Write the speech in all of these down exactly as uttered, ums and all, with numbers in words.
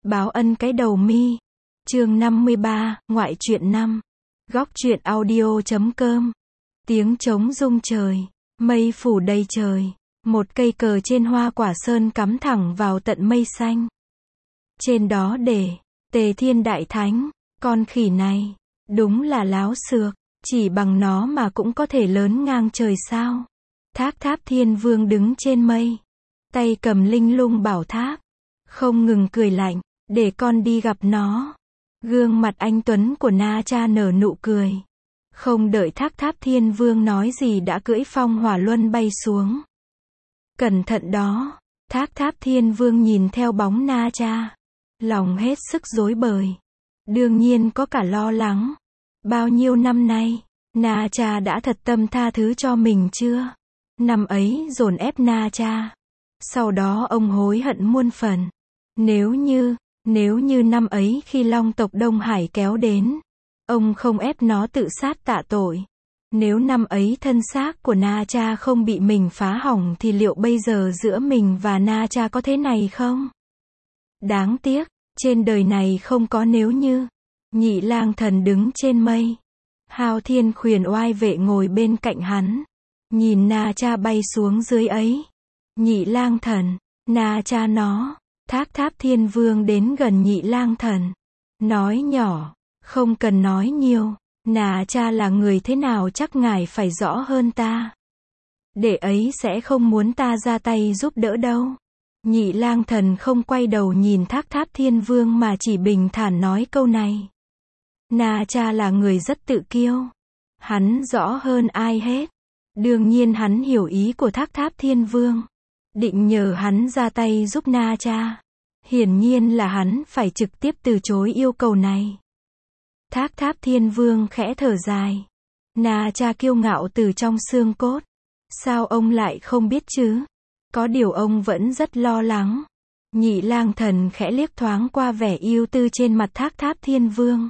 Báo ân cái đầu mi. Chương năm mươi ba, ngoại truyện năm. Góc truyện audio chấm com. Tiếng trống rung trời, mây phủ đầy trời, một cây cờ trên hoa quả sơn cắm thẳng vào tận mây xanh. Trên đó để Tề Thiên Đại Thánh, con khỉ này, đúng là láo xược, chỉ bằng nó mà cũng có thể lớn ngang trời sao? Thác Tháp Thiên Vương đứng trên mây, tay cầm linh lung bảo tháp, không ngừng cười lạnh, để con đi gặp nó. Gương mặt anh tuấn của Na Cha nở nụ cười. Không đợi Thác Tháp Thiên Vương nói gì đã cưỡi phong hỏa luân bay xuống. Cẩn thận đó, Thác Tháp Thiên Vương nhìn theo bóng Na Cha, lòng hết sức rối bời. Đương nhiên có cả lo lắng. Bao nhiêu năm nay, Na Cha đã thật tâm tha thứ cho mình chưa? Năm ấy dồn ép Na Cha, sau đó ông hối hận muôn phần. Nếu như, nếu như năm ấy khi Long tộc Đông Hải kéo đến, ông không ép nó tự sát tạ tội. Nếu năm ấy thân xác của Na Cha không bị mình phá hỏng thì liệu bây giờ giữa mình và Na Cha có thế này không? Đáng tiếc, trên đời này không có nếu như. Nhị Lang Thần đứng trên mây. Hao Thiên Khuyển oai vệ ngồi bên cạnh hắn. Nhìn Na Cha bay xuống dưới ấy. Nhị Lang Thần, Na Cha nó. Thác Tháp Thiên Vương đến gần Nhị Lang Thần. Nói nhỏ, không cần nói nhiều. Na Cha là người thế nào chắc ngài phải rõ hơn ta. Để ấy sẽ không muốn ta ra tay giúp đỡ đâu. Nhị Lang Thần không quay đầu nhìn Thác Tháp Thiên Vương mà chỉ bình thản nói câu này. Na Cha là người rất tự kiêu. Hắn rõ hơn ai hết. Đương nhiên hắn hiểu ý của Thác Tháp Thiên Vương. Định nhờ hắn ra tay giúp Na Cha. Hiển nhiên là hắn phải trực tiếp từ chối yêu cầu này. Thác Tháp Thiên Vương khẽ thở dài. Na Cha kiêu ngạo từ trong xương cốt. Sao ông lại không biết chứ? Có điều ông vẫn rất lo lắng. Nhị Lang Thần khẽ liếc thoáng qua vẻ yêu tư trên mặt Thác Tháp Thiên Vương.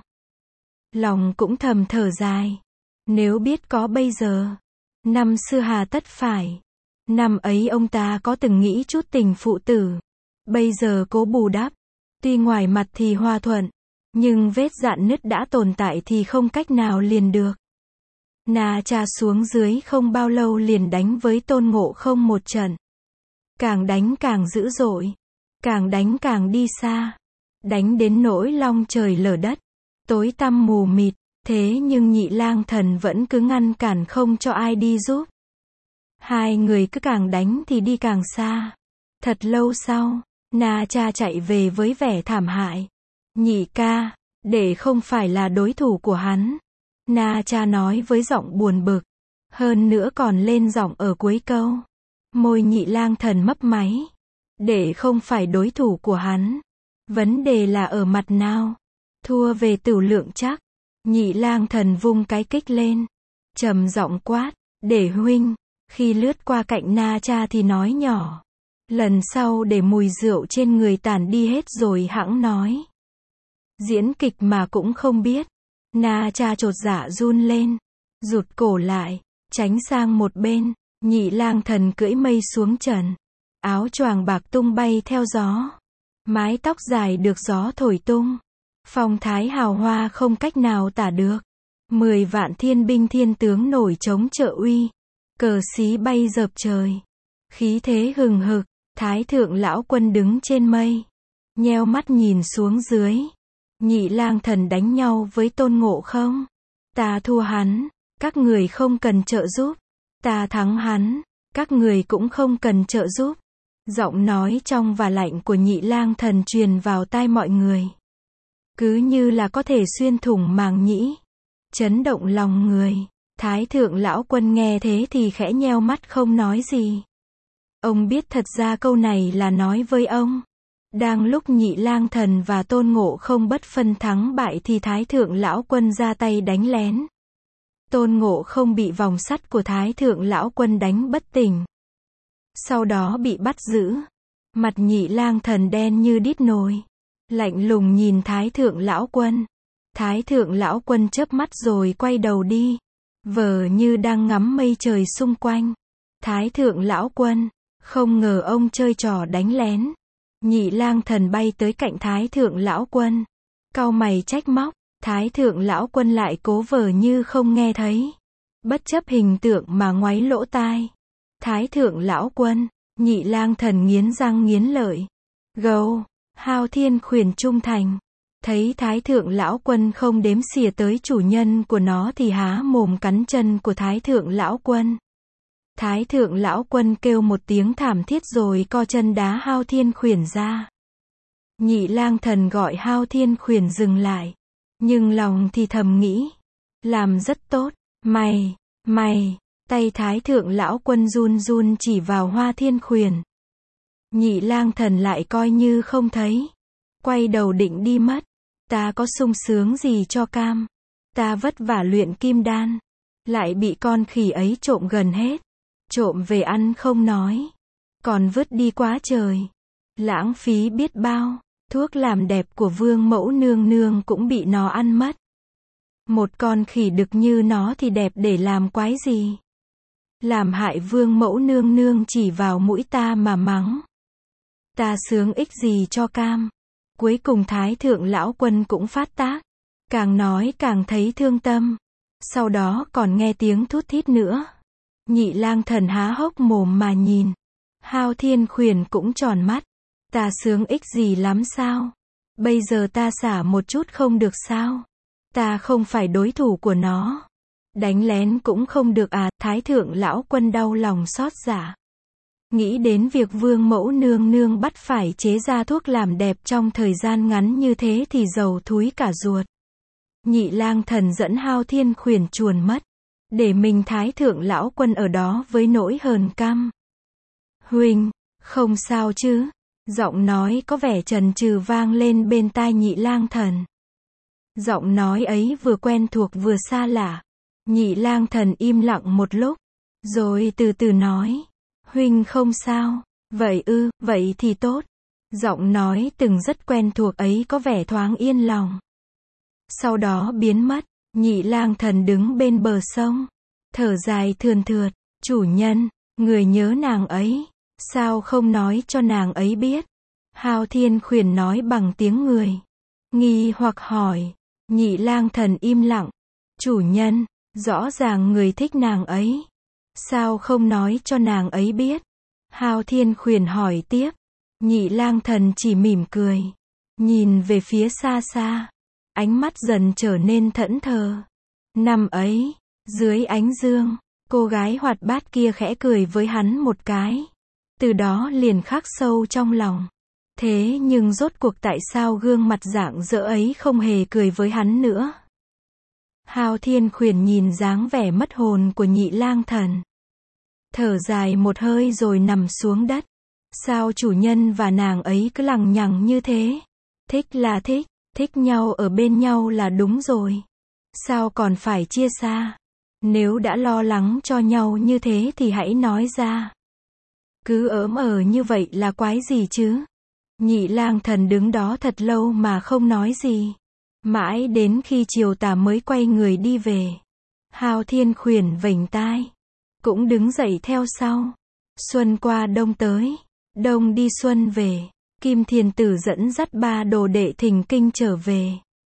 Lòng cũng thầm thở dài. Nếu biết có bây giờ, năm xưa hà tất phải. Năm ấy ông ta có từng nghĩ chút tình phụ tử. Bây giờ cố bù đắp. Tuy ngoài mặt thì hòa thuận, nhưng vết rạn nứt đã tồn tại thì không cách nào liền được. Na Cha xuống dưới không bao lâu liền đánh với Tôn Ngộ Không một trận. Càng đánh càng dữ dội. Càng đánh càng đi xa. Đánh đến nỗi long trời lở đất. Tối tăm mù mịt. Thế nhưng Nhị Lang Thần vẫn cứ ngăn cản không cho ai đi giúp. Hai người cứ càng đánh thì đi càng xa. Thật lâu sau, Na Cha chạy về với vẻ thảm hại. Nhị ca, để không phải là đối thủ của hắn. Na Cha nói với giọng buồn bực. Hơn nữa còn lên giọng ở cuối câu. Môi Nhị Lang Thần mấp máy. Để không phải đối thủ của hắn. Vấn đề là ở mặt nào? Thua về tửu lượng chắc. Nhị Lang Thần vung cái kích lên. Trầm giọng quát. Để huynh. Khi lướt qua cạnh Na Cha thì nói nhỏ. Lần sau để mùi rượu trên người tản đi hết rồi hẵng nói. Diễn kịch mà cũng không biết. Na Cha chột dạ run lên. Rụt cổ lại. Tránh sang một bên. Nhị Lang Thần cưỡi mây xuống trần. Áo choàng bạc tung bay theo gió. Mái tóc dài được gió thổi tung. Phong thái hào hoa không cách nào tả được. Mười vạn thiên binh thiên tướng nổi trống trợ uy. Cờ xí bay dợp trời. Khí thế hừng hực. Thái thượng lão quân đứng trên mây. Nheo mắt nhìn xuống dưới. Nhị Lang Thần đánh nhau với Tôn Ngộ Không. Ta thua hắn. Các người không cần trợ giúp. Ta thắng hắn. Các người cũng không cần trợ giúp. Giọng nói trong và lạnh của Nhị Lang Thần truyền vào tai mọi người. Cứ như là có thể xuyên thủng màng nhĩ. Chấn động lòng người. Thái thượng lão quân nghe thế thì khẽ nheo mắt không nói gì. Ông biết thật ra câu này là nói với ông. Đang lúc Nhị Lang Thần và Tôn Ngộ Không bất phân thắng bại thì Thái thượng lão quân ra tay đánh lén. Tôn Ngộ Không bị vòng sắt của Thái thượng lão quân đánh bất tỉnh. Sau đó bị bắt giữ. Mặt Nhị Lang Thần đen như đít nồi. Lạnh lùng nhìn Thái thượng lão quân. Thái thượng lão quân chớp mắt rồi quay đầu đi. Vờ như đang ngắm mây trời xung quanh. Thái thượng lão quân. Không ngờ ông chơi trò đánh lén. Nhị Lang Thần bay tới cạnh Thái Thượng Lão Quân. Cau mày trách móc, Thái Thượng Lão Quân lại cố vờ như không nghe thấy. Bất chấp hình tượng mà ngoáy lỗ tai. Thái Thượng Lão Quân, Nhị Lang Thần nghiến răng nghiến lợi. Gâu, Hao Thiên Khuyển trung thành. Thấy Thái Thượng Lão Quân không đếm xỉa tới chủ nhân của nó thì há mồm cắn chân của Thái Thượng Lão Quân. Thái Thượng Lão Quân kêu một tiếng thảm thiết rồi co chân đá Hao Thiên Khuyển ra. Nhị Lang Thần gọi Hao Thiên Khuyển dừng lại. Nhưng lòng thì thầm nghĩ. Làm rất tốt, mày, mày, tay Thái Thượng Lão Quân run run chỉ vào Hoa Thiên Khuyển. Nhị Lang Thần lại coi như không thấy. Quay đầu định đi mất. Ta có sung sướng gì cho cam. Ta vất vả luyện kim đan. Lại bị con khỉ ấy trộm gần hết. Trộm về ăn không nói. Còn vứt đi quá trời. Lãng phí biết bao. Thuốc làm đẹp của vương mẫu nương nương cũng bị nó ăn mất. Một con khỉ đực như nó thì đẹp để làm quái gì. Làm hại vương mẫu nương nương chỉ vào mũi ta mà mắng. Ta sướng ích gì cho cam. Cuối cùng Thái Thượng Lão Quân cũng phát tác. Càng nói càng thấy thương tâm. Sau đó còn nghe tiếng thút thít nữa. Nhị Lang Thần há hốc mồm mà nhìn. Hao Thiên Khuyển cũng tròn mắt. Ta sướng ích gì lắm sao? Bây giờ ta xả một chút không được sao? Ta không phải đối thủ của nó. Đánh lén cũng không được à? Thái Thượng Lão Quân đau lòng xót dạ. Nghĩ đến việc vương mẫu nương nương bắt phải chế ra thuốc làm đẹp trong thời gian ngắn như thế thì dầu thúi cả ruột. Nhị Lang Thần dẫn Hao Thiên Khuyển chuồn mất. Để mình Thái Thượng Lão Quân ở đó với nỗi hờn căm. Huỳnh, không sao chứ? Giọng nói có vẻ chần chừ vang lên bên tai Nhị Lang Thần. Giọng nói ấy vừa quen thuộc vừa xa lạ. Nhị Lang Thần im lặng một lúc. Rồi từ từ nói. Huynh không sao. Vậy ư, vậy thì tốt. Giọng nói từng rất quen thuộc ấy có vẻ thoáng yên lòng. Sau đó biến mất. Nhị Lang Thần đứng bên bờ sông. Thở dài thườn thượt. Chủ nhân, người nhớ nàng ấy. Sao không nói cho nàng ấy biết? Hao Thiên Khuyển nói bằng tiếng người. Nghi hoặc hỏi. Nhị Lang Thần im lặng. Chủ nhân, rõ ràng người thích nàng ấy. Sao không nói cho nàng ấy biết? Hao Thiên Khuyển hỏi tiếp. Nhị Lang Thần chỉ mỉm cười. Nhìn về phía xa xa. Ánh mắt dần trở nên thẫn thờ. Năm ấy, dưới ánh dương, cô gái hoạt bát kia khẽ cười với hắn một cái. Từ đó liền khắc sâu trong lòng. Thế nhưng rốt cuộc tại sao gương mặt rạng rỡ ấy không hề cười với hắn nữa? Hao Thiên Khuyển nhìn dáng vẻ mất hồn của Nhị Lang Thần. Thở dài một hơi rồi nằm xuống đất. Sao chủ nhân và nàng ấy cứ lằng nhằng như thế? Thích là thích, thích nhau ở bên nhau là đúng rồi. Sao còn phải chia xa? Nếu đã lo lắng cho nhau như thế thì hãy nói ra. Cứ ỡm ờ như vậy là quái gì chứ? Nhị Lang Thần đứng đó thật lâu mà không nói gì. Mãi đến khi chiều tà mới quay người đi về. Hao Thiên Khuyển vểnh tai. Cũng đứng dậy theo sau. Xuân qua đông tới. Đông đi xuân về. Kim Thiền Tử dẫn dắt ba đồ đệ thỉnh kinh trở về.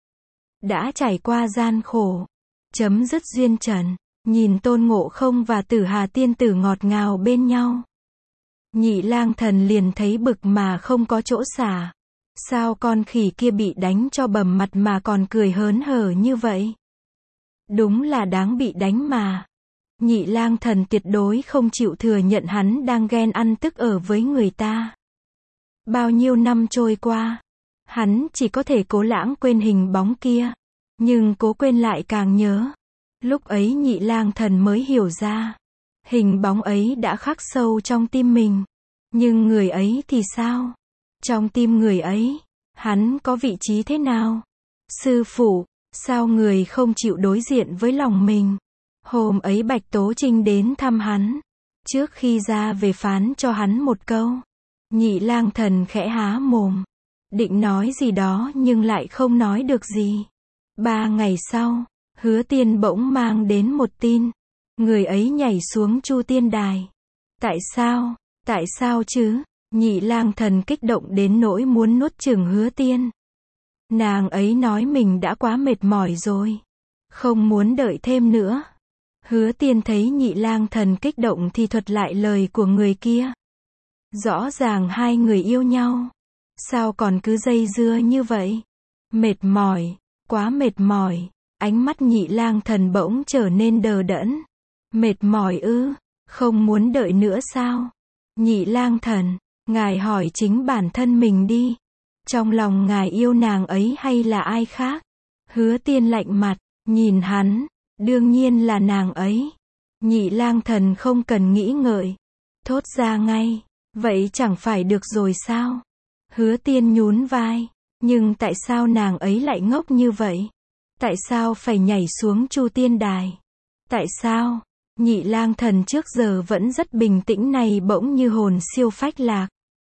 Đã trải qua gian khổ. Chấm dứt duyên trần. Nhìn Tôn Ngộ Không và Tử Hà Tiên Tử ngọt ngào bên nhau. Nhị Lang Thần liền thấy bực mà không có chỗ xả. Sao con khỉ kia bị đánh cho bầm mặt mà còn cười hớn hở như vậy? Đúng là đáng bị đánh mà. Nhị Lang Thần tuyệt đối không chịu thừa nhận hắn đang ghen ăn tức ở với người ta. Bao nhiêu năm trôi qua, hắn chỉ có thể cố lãng quên hình bóng kia. Nhưng cố quên lại càng nhớ. Lúc ấy Nhị Lang Thần mới hiểu ra. Hình bóng ấy đã khắc sâu trong tim mình. Nhưng người ấy thì sao? Trong tim người ấy, hắn có vị trí thế nào? Sư phụ, sao người không chịu đối diện với lòng mình? Hôm ấy Bạch Tố Trinh đến thăm hắn. Trước khi ra về phán cho hắn một câu. Nhị Lang Thần khẽ há mồm. Định nói gì đó nhưng lại không nói được gì. Ba ngày sau, Hứa Tiên bỗng mang đến một tin. Người ấy nhảy xuống Chu Tiên Đài. Tại sao? Tại sao chứ? Nhị lang thần kích động đến nỗi muốn nuốt chửng Hứa Tiên. Nàng ấy nói mình đã quá mệt mỏi rồi, không muốn đợi thêm nữa. Hứa Tiên thấy nhị lang thần kích động thì thuật lại lời của người kia. Rõ ràng hai người yêu nhau, sao còn cứ dây dưa như vậy? Mệt mỏi, quá mệt mỏi. Ánh mắt nhị lang thần bỗng trở nên đờ đẫn. Mệt mỏi ư, không muốn đợi nữa sao? Nhị lang thần, ngài hỏi chính bản thân mình đi. Trong lòng ngài yêu nàng ấy hay là ai khác? Hứa Tiên lạnh mặt, nhìn hắn, đương nhiên là nàng ấy. Nhị lang thần không cần nghĩ ngợi, thốt ra ngay, vậy chẳng phải được rồi sao? Hứa Tiên nhún vai, nhưng tại sao nàng ấy lại ngốc như vậy? Tại sao phải nhảy xuống Chu Tiên Đài? Tại sao? Nhị lang thần trước giờ vẫn rất bình tĩnh này bỗng như hồn siêu phách lạc.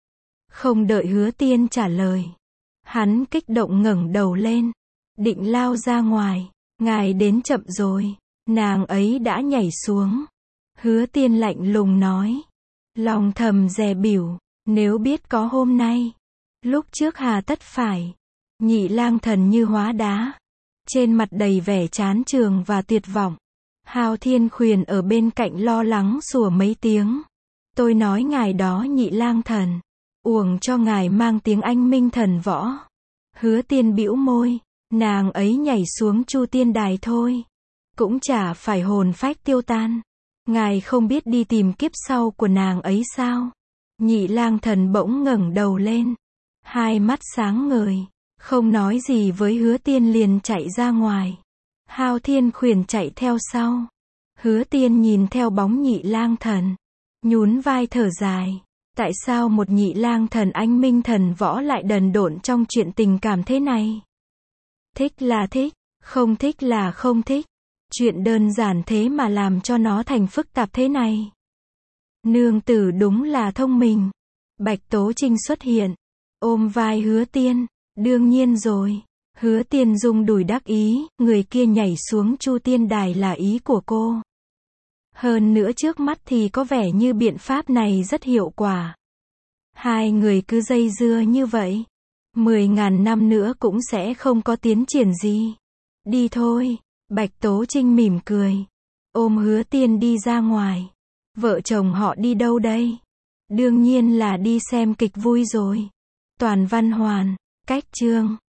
Không đợi Hứa Tiên trả lời, hắn kích động ngẩng đầu lên, định lao ra ngoài. Ngài đến chậm rồi, nàng ấy đã nhảy xuống. Hứa Tiên lạnh lùng nói, lòng thầm dè bỉu, nếu biết có hôm nay, lúc trước hà tất phải. Nhị lang thần như hóa đá, trên mặt đầy vẻ chán chường và tuyệt vọng. Hao Thiên Khuyển ở bên cạnh lo lắng sủa mấy tiếng. Tôi nói ngài đó nhị lang thần, uổng cho ngài mang tiếng anh minh thần võ. Hứa Tiên bĩu môi, nàng ấy nhảy xuống Chu Tiên Đài thôi, cũng chả phải hồn phách tiêu tan. Ngài không biết đi tìm kiếp sau của nàng ấy sao? Nhị lang thần bỗng ngẩng đầu lên, hai mắt sáng ngời, không nói gì với Hứa Tiên liền chạy ra ngoài. Hao Thiên Khuyển chạy theo sau. Hứa Tiên nhìn theo bóng nhị lang thần, nhún vai thở dài. Tại sao một nhị lang thần anh minh thần võ lại đần độn trong chuyện tình cảm thế này? Thích là thích, không thích là không thích. Chuyện đơn giản thế mà làm cho nó thành phức tạp thế này. Nương tử đúng là thông minh. Bạch Tố Trinh xuất hiện, ôm vai Hứa Tiên. Đương nhiên rồi. Hứa Tiên rung đùi đắc ý, người kia nhảy xuống Chu Tiên Đài là ý của cô. Hơn nữa trước mắt thì có vẻ như biện pháp này rất hiệu quả. Hai người cứ dây dưa như vậy, mười ngàn năm nữa cũng sẽ không có tiến triển gì. Đi thôi. Bạch Tố Trinh mỉm cười, ôm Hứa Tiên đi ra ngoài. Vợ chồng họ đi đâu đây? Đương nhiên là đi xem kịch vui rồi. Toàn văn hoàn, cách chương